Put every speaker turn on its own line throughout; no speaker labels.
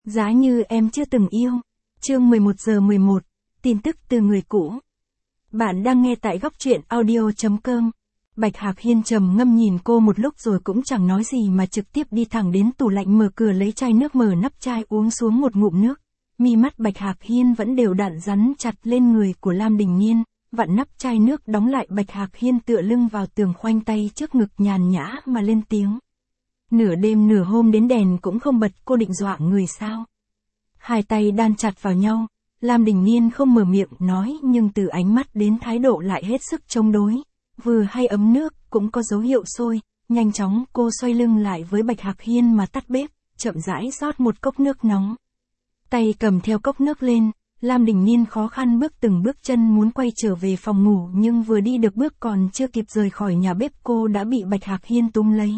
Giá như em chưa từng yêu. Chương 11:11, tin tức từ người cũ. Bạn đang nghe tại góc truyện audio.com. Bạch Hạc Hiên trầm ngâm nhìn cô một lúc rồi cũng chẳng nói gì mà trực tiếp đi thẳng đến tủ lạnh mở cửa lấy chai nước, mở nắp chai uống xuống một ngụm nước. Mi mắt Bạch Hạc Hiên vẫn đều đặn rắn chặt lên người của Lam Đình Nhiên, vặn nắp chai nước đóng lại. Bạch Hạc Hiên tựa lưng vào tường, khoanh tay trước ngực nhàn nhã mà lên tiếng. Nửa đêm nửa hôm đến đèn cũng không bật, cô định dọa người sao? Hai tay đan chặt vào nhau, Lam Đình Nhiên không mở miệng nói nhưng từ ánh mắt đến thái độ lại hết sức chống đối. Vừa hay ấm nước cũng có dấu hiệu sôi, nhanh chóng cô xoay lưng lại với Bạch Hạc Hiên mà tắt bếp, chậm rãi rót một cốc nước nóng. Tay cầm theo cốc nước lên, Lam Đình Nhiên khó khăn bước từng bước chân muốn quay trở về phòng ngủ, nhưng vừa đi được bước còn chưa kịp rời khỏi nhà bếp cô đã bị Bạch Hạc Hiên túm lấy.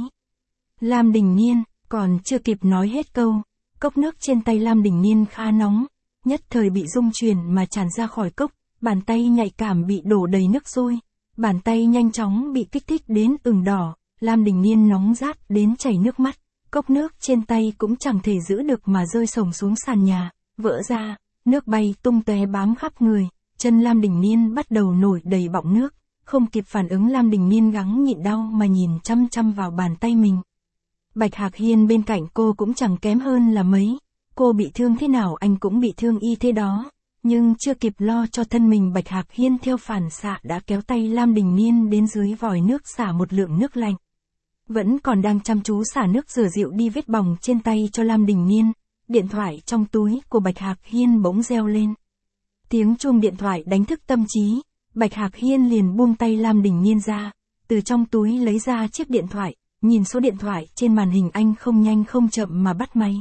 Lam Đình Nhiên, còn chưa kịp nói hết câu, cốc nước trên tay Lam Đình Nhiên khá nóng, nhất thời bị rung chuyển mà tràn ra khỏi cốc, bàn tay nhạy cảm bị đổ đầy nước sôi, bàn tay nhanh chóng bị kích thích đến ửng đỏ, Lam Đình Nhiên nóng rát đến chảy nước mắt, cốc nước trên tay cũng chẳng thể giữ được mà rơi xổng xuống sàn nhà, vỡ ra, nước bay tung tóe bám khắp người, chân Lam Đình Nhiên bắt đầu nổi đầy bọng nước, không kịp phản ứng Lam Đình Nhiên gắng nhịn đau mà nhìn chăm chăm vào bàn tay mình. Bạch Hạc Hiên bên cạnh cô cũng chẳng kém hơn là mấy, cô bị thương thế nào anh cũng bị thương y thế đó, nhưng chưa kịp lo cho thân mình Bạch Hạc Hiên theo phản xạ đã kéo tay Lam Đình Nhiên đến dưới vòi nước xả một lượng nước lạnh. Vẫn còn đang chăm chú xả nước rửa dịu đi vết bỏng trên tay cho Lam Đình Nhiên, điện thoại trong túi của Bạch Hạc Hiên bỗng reo lên. Tiếng chuông điện thoại đánh thức tâm trí, Bạch Hạc Hiên liền buông tay Lam Đình Nhiên ra, từ trong túi lấy ra chiếc điện thoại. Nhìn số điện thoại trên màn hình anh không nhanh không chậm mà bắt máy.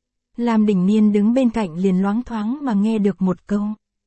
Lam Đình Nhiên đứng bên cạnh liền loáng thoáng mà nghe được một câu.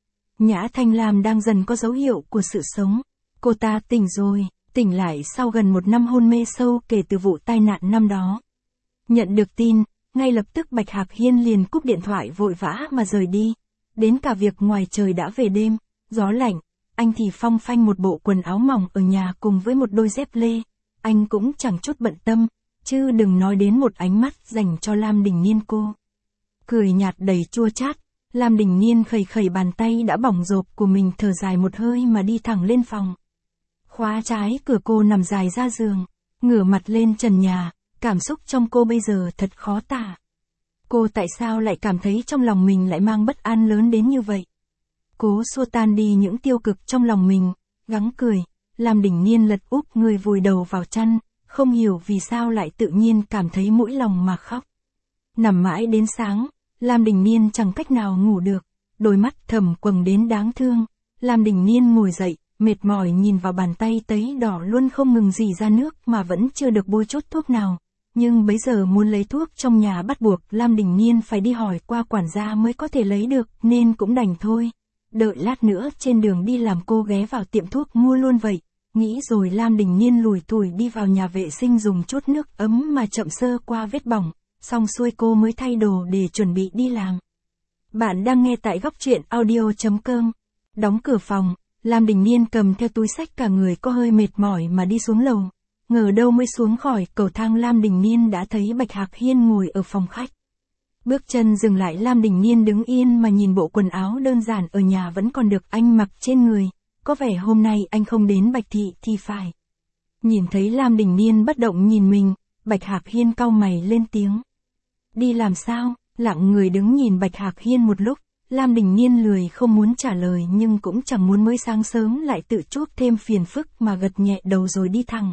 Nhã Thanh Lam đang dần có dấu hiệu của sự sống. Cô ta tỉnh rồi, tỉnh lại sau gần một năm hôn mê sâu kể từ vụ tai nạn năm đó. Nhận được tin, ngay lập tức Bạch Hạc Hiên liền cúp điện thoại vội vã mà rời đi. Đến cả việc ngoài trời đã về đêm, gió lạnh, anh thì phong phanh một bộ quần áo mỏng ở nhà cùng với một đôi dép lê. Anh cũng chẳng chút bận tâm, chứ đừng nói đến một ánh mắt dành cho Lam Đình Nhiên cô. Cười nhạt đầy chua chát, Lam Đình Nhiên khẩy khẩy bàn tay đã bỏng rộp của mình, thở dài một hơi mà đi thẳng lên phòng. Khóa trái cửa, cô nằm dài ra giường, ngửa mặt lên trần nhà, cảm xúc trong cô bây giờ thật khó tả. Cô tại sao lại cảm thấy trong lòng mình lại mang bất an lớn đến như vậy? Cố xua tan đi những tiêu cực trong lòng mình, gắng cười. Lam Đình Nhiên lật úp người vùi đầu vào chăn, không hiểu vì sao lại tự nhiên cảm thấy mũi lòng mà khóc. Nằm mãi đến sáng, Lam Đình Nhiên chẳng cách nào ngủ được, đôi mắt thầm quầng đến đáng thương. Lam Đình Nhiên ngồi dậy, mệt mỏi nhìn vào bàn tay tấy đỏ luôn không ngừng rỉ ra nước mà vẫn chưa được bôi chút thuốc nào. Nhưng bấy giờ muốn lấy thuốc trong nhà bắt buộc Lam Đình Nhiên phải đi hỏi qua quản gia mới có thể lấy được, nên cũng đành thôi. Đợi lát nữa trên đường đi làm cô ghé vào tiệm thuốc mua luôn vậy. Nghĩ rồi Lam Đình Nhiên lủi thủi đi vào nhà vệ sinh dùng chút nước ấm mà chậm sơ qua vết bỏng, xong xuôi cô mới thay đồ để chuẩn bị đi làm. Bạn đang nghe tại góc truyện audio.com. Đóng cửa phòng, Lam Đình Nhiên cầm theo túi xách, cả người có hơi mệt mỏi mà đi xuống lầu. Ngờ đâu mới xuống khỏi cầu thang Lam Đình Nhiên đã thấy Bạch Hạc Hiên ngồi ở phòng khách. Bước chân dừng lại, Lam Đình Nhiên đứng yên mà nhìn bộ quần áo đơn giản ở nhà vẫn còn được anh mặc trên người. Có vẻ hôm nay anh không đến Bạch Thị thì phải. Nhìn thấy Lam Đình Nhiên bất động nhìn mình, Bạch Hạc Hiên cau mày lên tiếng. Đi làm sao? Lặng người đứng nhìn Bạch Hạc Hiên một lúc, Lam Đình Nhiên lười không muốn trả lời nhưng cũng chẳng muốn mới sáng sớm lại tự chuốc thêm phiền phức mà gật nhẹ đầu rồi đi thẳng.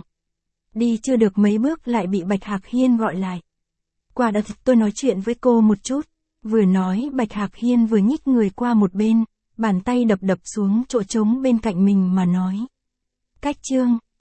Đi chưa được mấy bước lại bị Bạch Hạc Hiên gọi lại. Qua đó tôi nói chuyện với cô một chút. Vừa nói Bạch Hạc Hiên vừa nhích người qua một bên. Bàn tay đập đập xuống chỗ trống bên cạnh mình mà nói. Cách chương.